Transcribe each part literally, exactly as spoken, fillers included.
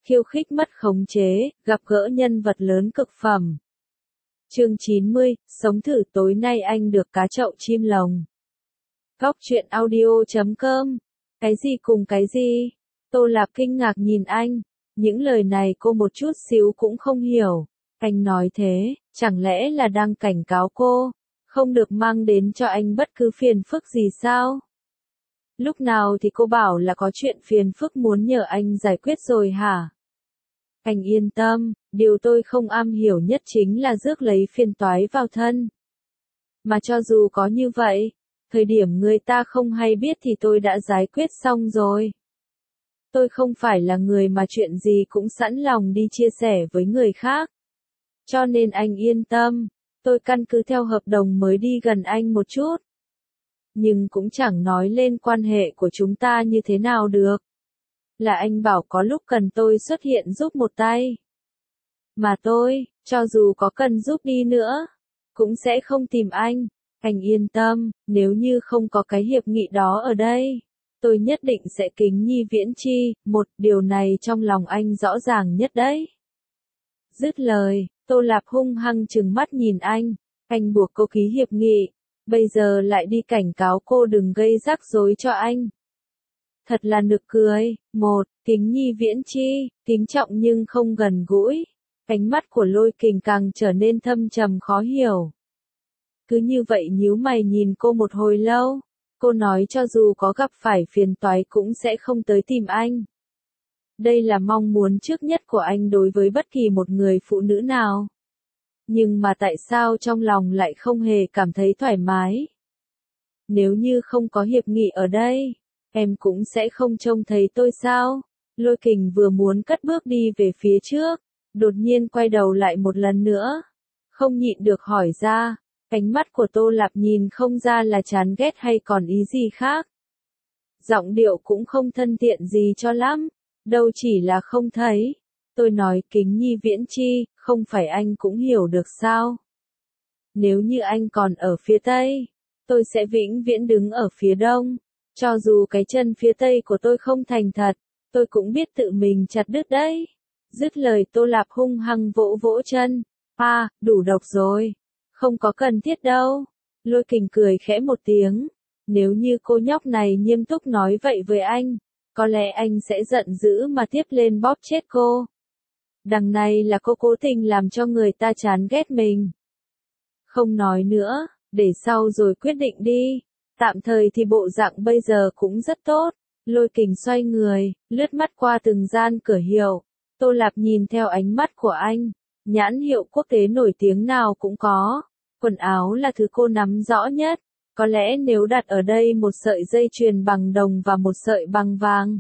khiêu khích mất khống chế, gặp gỡ nhân vật lớn cực phẩm. Chương chín mươi, sống thử tối nay anh được cá chậu chim lồng. Góc truyện audio chấm com. Cái gì cùng cái gì? Tô Lạp kinh ngạc nhìn anh. Những lời này cô một chút xíu cũng không hiểu. Anh nói thế, chẳng lẽ là đang cảnh cáo cô, không được mang đến cho anh bất cứ phiền phức gì sao? Lúc nào thì cô bảo là có chuyện phiền phức muốn nhờ anh giải quyết rồi hả? Anh yên tâm, điều tôi không am hiểu nhất chính là rước lấy phiền toái vào thân. Mà cho dù có như vậy, thời điểm người ta không hay biết thì tôi đã giải quyết xong rồi. Tôi không phải là người mà chuyện gì cũng sẵn lòng đi chia sẻ với người khác. Cho nên anh yên tâm, tôi căn cứ theo hợp đồng mới đi gần anh một chút. Nhưng cũng chẳng nói lên quan hệ của chúng ta như thế nào được. Là anh bảo có lúc cần tôi xuất hiện giúp một tay. Mà tôi, cho dù có cần giúp đi nữa, cũng sẽ không tìm anh. Anh yên tâm, nếu như không có cái hiệp nghị đó ở đây, tôi nhất định sẽ kính nhi viễn chi, một điều này trong lòng anh rõ ràng nhất đấy. Dứt lời, Tô Lạp hung hăng trừng mắt nhìn anh, anh buộc cô ký hiệp nghị, bây giờ lại đi cảnh cáo cô đừng gây rắc rối cho anh. Thật là nực cười. Một, kính nhi viễn chi, kính trọng nhưng không gần gũi. Ánh mắt của Lôi Kình càng trở nên thâm trầm khó hiểu. Cứ như vậy nhíu mày nhìn cô một hồi lâu, cô nói cho dù có gặp phải phiền toái cũng sẽ không tới tìm anh. Đây là mong muốn trước nhất của anh đối với bất kỳ một người phụ nữ nào. Nhưng mà tại sao trong lòng lại không hề cảm thấy thoải mái? Nếu như không có hiệp nghị ở đây, em cũng sẽ không trông thấy tôi sao? Lôi Kình vừa muốn cất bước đi về phía trước, đột nhiên quay đầu lại một lần nữa. Không nhịn được hỏi ra, ánh mắt của Tô Lạp nhìn không ra là chán ghét hay còn ý gì khác. Giọng điệu cũng không thân thiện gì cho lắm, đâu chỉ là không thấy. Tôi nói kính nhi viễn chi, không phải anh cũng hiểu được sao? Nếu như anh còn ở phía Tây, tôi sẽ vĩnh viễn đứng ở phía Đông. Cho dù cái chân phía Tây của tôi không thành thật, tôi cũng biết tự mình chặt đứt đấy. Dứt lời Tô Lạp hung hăng vỗ vỗ chân. À, đủ độc rồi. Không có cần thiết đâu. Lôi Kình cười khẽ một tiếng. Nếu như cô nhóc này nghiêm túc nói vậy với anh, có lẽ anh sẽ giận dữ mà tiếp lên bóp chết cô. Đằng này là cô cố tình làm cho người ta chán ghét mình. Không nói nữa, để sau rồi quyết định đi. Tạm thời thì bộ dạng bây giờ cũng rất tốt. Lôi Kình xoay người, lướt mắt qua từng gian cửa hiệu. Tô Lạp nhìn theo ánh mắt của anh. Nhãn hiệu quốc tế nổi tiếng nào cũng có. Quần áo là thứ cô nắm rõ nhất. Có lẽ nếu đặt ở đây một sợi dây chuyền bằng đồng và một sợi bằng vàng,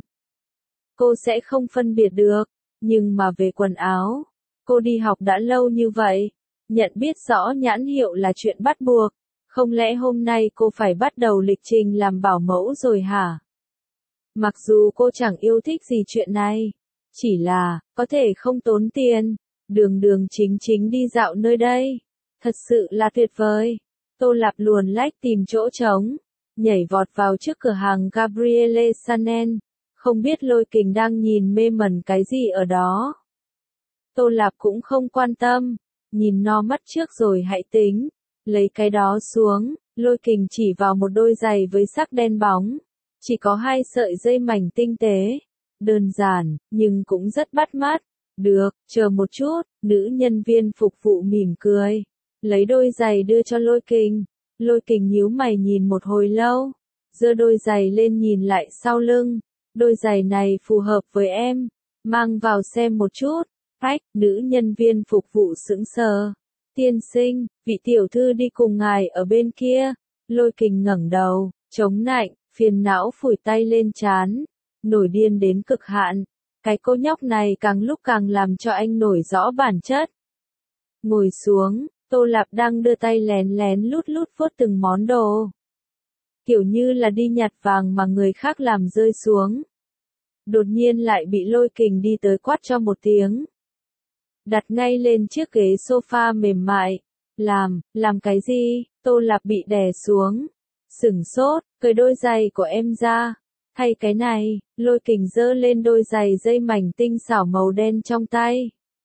cô sẽ không phân biệt được. Nhưng mà về quần áo, cô đi học đã lâu như vậy, nhận biết rõ nhãn hiệu là chuyện bắt buộc. Không lẽ hôm nay cô phải bắt đầu lịch trình làm bảo mẫu rồi hả? Mặc dù cô chẳng yêu thích gì chuyện này, chỉ là, có thể không tốn tiền, đường đường chính chính đi dạo nơi đây. Thật sự là tuyệt vời. Tô Lạp luồn lách tìm chỗ trống, nhảy vọt vào trước cửa hàng Gabrielle Chanel. Không biết Lôi Kình đang nhìn mê mẩn cái gì ở đó. Tô Lạp cũng không quan tâm, nhìn no mắt trước rồi hãy tính. Lấy cái đó xuống, Lôi Kình chỉ vào một đôi giày với sắc đen bóng. Chỉ có hai sợi dây mảnh tinh tế. Đơn giản, nhưng cũng rất bắt mắt. Được, chờ một chút, nữ nhân viên phục vụ mỉm cười. Lấy đôi giày đưa cho Lôi Kình. Lôi Kình nhíu mày nhìn một hồi lâu. Giơ đôi giày lên nhìn lại sau lưng. Đôi giày này phù hợp với em. Mang vào xem một chút. Ách, nữ nhân viên phục vụ sững sờ. Tiên sinh, vị tiểu thư đi cùng ngài ở bên kia. Lôi Kình ngẩng đầu, chống nạnh, phiền não phủi tay lên trán. Nổi điên đến cực hạn. Cái cô nhóc này càng lúc càng làm cho anh nổi rõ bản chất. Ngồi xuống, Tô Lạp đang đưa tay lén lén lút lút vuốt từng món đồ. Kiểu như là đi nhặt vàng mà người khác làm rơi xuống. Đột nhiên lại bị Lôi Kình đi tới quát cho một tiếng. Đặt ngay lên chiếc ghế sofa mềm mại. Làm, làm cái gì? Tô Lạp bị đè xuống. Sửng sốt, cởi đôi giày của em ra. Thay cái này, Lôi Kình giơ lên đôi giày dây mảnh tinh xảo màu đen trong tay.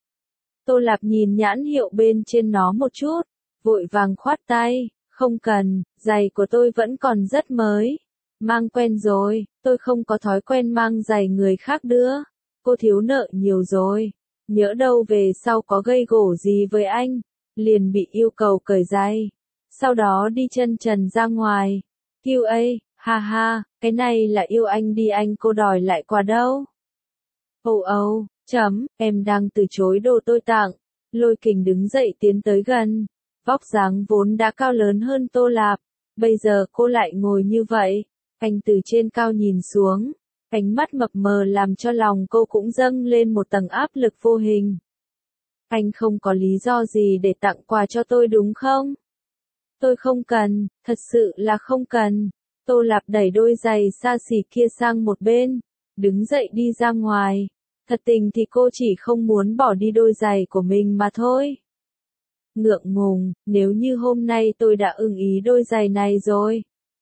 Tô Lạp nhìn nhãn hiệu bên trên nó một chút, vội vàng khoát tay, không cần, giày của tôi vẫn còn rất mới. Mang quen rồi, tôi không có thói quen mang giày người khác đưa. Cô thiếu nợ nhiều rồi, nhỡ đâu về sau có gây gổ gì với anh, liền bị yêu cầu cởi giày. Sau đó đi chân trần ra ngoài. quy a, ha ha, cái này là yêu anh đi anh cô đòi lại quà đâu. Ồ ồ, chấm, em đang từ chối đồ tôi tặng. Lôi Kình đứng dậy tiến tới gần. Vóc dáng vốn đã cao lớn hơn Tô Lạp. Bây giờ cô lại ngồi như vậy. Anh từ trên cao nhìn xuống. Ánh mắt mập mờ làm cho lòng cô cũng dâng lên một tầng áp lực vô hình. Anh không có lý do gì để tặng quà cho tôi đúng không? Tôi không cần, thật sự là không cần. Tô Lạp đẩy đôi giày xa xỉ kia sang một bên, đứng dậy đi ra ngoài. Thật tình thì cô chỉ không muốn bỏ đi đôi giày của mình mà thôi. Ngượng ngùng, nếu như hôm nay tôi đã ưng ý đôi giày này rồi.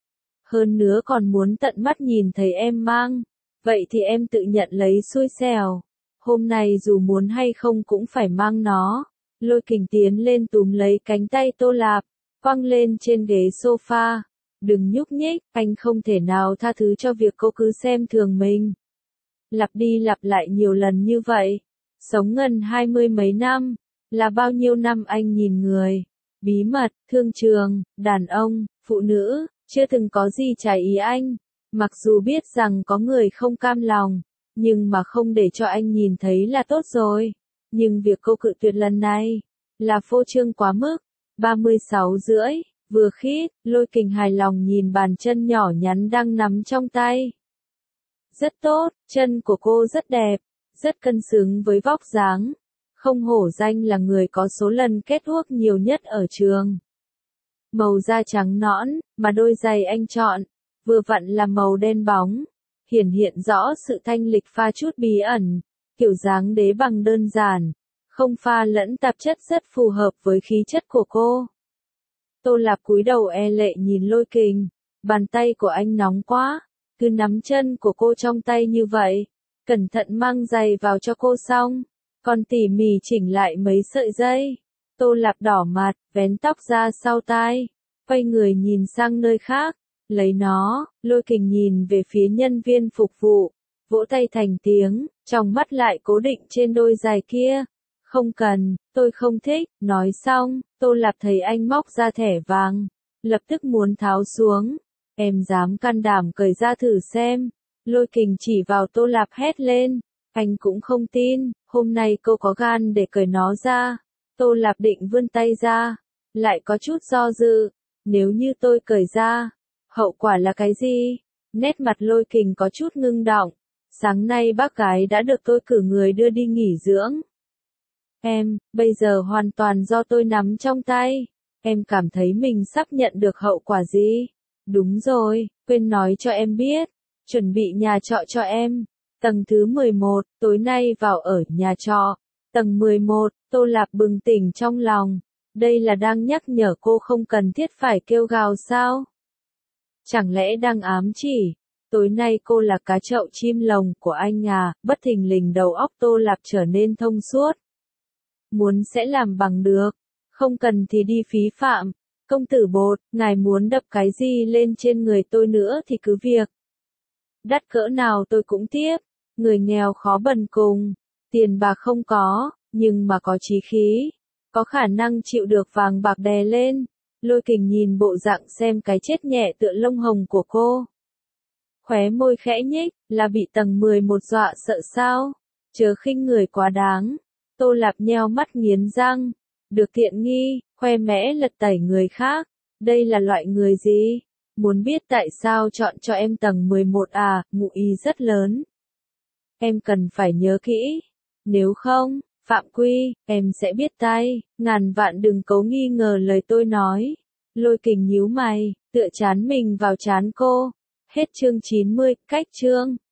Hơn nữa còn muốn tận mắt nhìn thấy em mang. Vậy thì em tự nhận lấy xui xẻo. Hôm nay dù muốn hay không cũng phải mang nó. Lôi Kình tiến lên túm lấy cánh tay Tô Lạp, quăng lên trên ghế sofa. Đừng nhúc nhích, anh không thể nào tha thứ cho việc cô cứ xem thường mình. Lặp đi lặp lại nhiều lần như vậy. Sống gần hai mươi mấy năm, là bao nhiêu năm anh nhìn người. Bí mật, thương trường, đàn ông, phụ nữ, chưa từng có gì trái ý anh. Mặc dù biết rằng có người không cam lòng, nhưng mà không để cho anh nhìn thấy là tốt rồi. Nhưng việc cô cự tuyệt lần này, là phô trương quá mức. ba mươi sáu rưỡi, vừa khít, Lôi Kình hài lòng nhìn bàn chân nhỏ nhắn đang nắm trong tay. Rất tốt, chân của cô rất đẹp, rất cân xứng với vóc dáng. Không hổ danh là người có số lần kết huốc nhiều nhất ở trường. Màu da trắng nõn, mà đôi giày anh chọn, vừa vặn là màu đen bóng, hiển hiện rõ sự thanh lịch pha chút bí ẩn, kiểu dáng đế bằng đơn giản, không pha lẫn tạp chất rất phù hợp với khí chất của cô. Tô Lạp cúi đầu e lệ nhìn Lôi Kình, bàn tay của anh nóng quá, cứ nắm chân của cô trong tay như vậy, cẩn thận mang giày vào cho cô xong, còn tỉ mỉ chỉnh lại mấy sợi dây. Tô Lạp đỏ mặt, vén tóc ra sau tai, quay người nhìn sang nơi khác. Lấy nó, Lôi Kình nhìn về phía nhân viên phục vụ, vỗ tay thành tiếng, trong mắt lại cố định trên đôi giày kia. Không cần, tôi không thích, nói xong, Tô Lạp thấy anh móc ra thẻ vàng, lập tức muốn tháo xuống. Em dám can đảm cởi ra thử xem. Lôi Kình chỉ vào Tô Lạp hét lên, anh cũng không tin, hôm nay cô có gan để cởi nó ra. Tô Lạp định vươn tay ra, lại có chút do dự, nếu như tôi cởi ra, hậu quả là cái gì? Nét mặt Lôi Kình có chút ngưng động. Sáng nay bác gái đã được tôi cử người đưa đi nghỉ dưỡng. Em, bây giờ hoàn toàn do tôi nắm trong tay. Em cảm thấy mình sắp nhận được hậu quả gì? Đúng rồi, quên nói cho em biết. Chuẩn bị nhà trọ cho em. Tầng thứ mười một, tối nay vào ở nhà trọ. Tầng mười một, Tô Lạp bừng tỉnh trong lòng. Đây là đang nhắc nhở cô không cần thiết phải kêu gào sao? Chẳng lẽ đang ám chỉ, tối nay cô là cá chậu chim lồng của anh à? Bất thình lình đầu óc Tô Lạp trở nên thông suốt. Muốn sẽ làm bằng được, không cần thì đi phí phạm. Công tử Bột, ngài muốn đập cái gì lên trên người tôi nữa thì cứ việc. Đắt cỡ nào tôi cũng tiếp, người nghèo khó bần cùng, tiền bạc không có, nhưng mà có chí khí, có khả năng chịu được vàng bạc đè lên. Lôi Kình nhìn bộ dạng xem cái chết nhẹ tựa lông hồng của cô. Khóe môi khẽ nhích, là bị tầng mười một dọa sợ sao? Chớ khinh người quá đáng. Tô Lạp nheo mắt nghiến răng. Được tiện nghi, khoe mẽ lật tẩy người khác. Đây là loại người gì? Muốn biết tại sao chọn cho em tầng mười một à? Ngụ ý rất lớn. Em cần phải nhớ kỹ. Nếu không, phạm quy, em sẽ biết tay. Ngàn vạn đừng cố nghi ngờ lời tôi nói. Lôi Kình nhíu mày, tựa chán mình vào chán cô. Hết chương chín mươi, cách chương.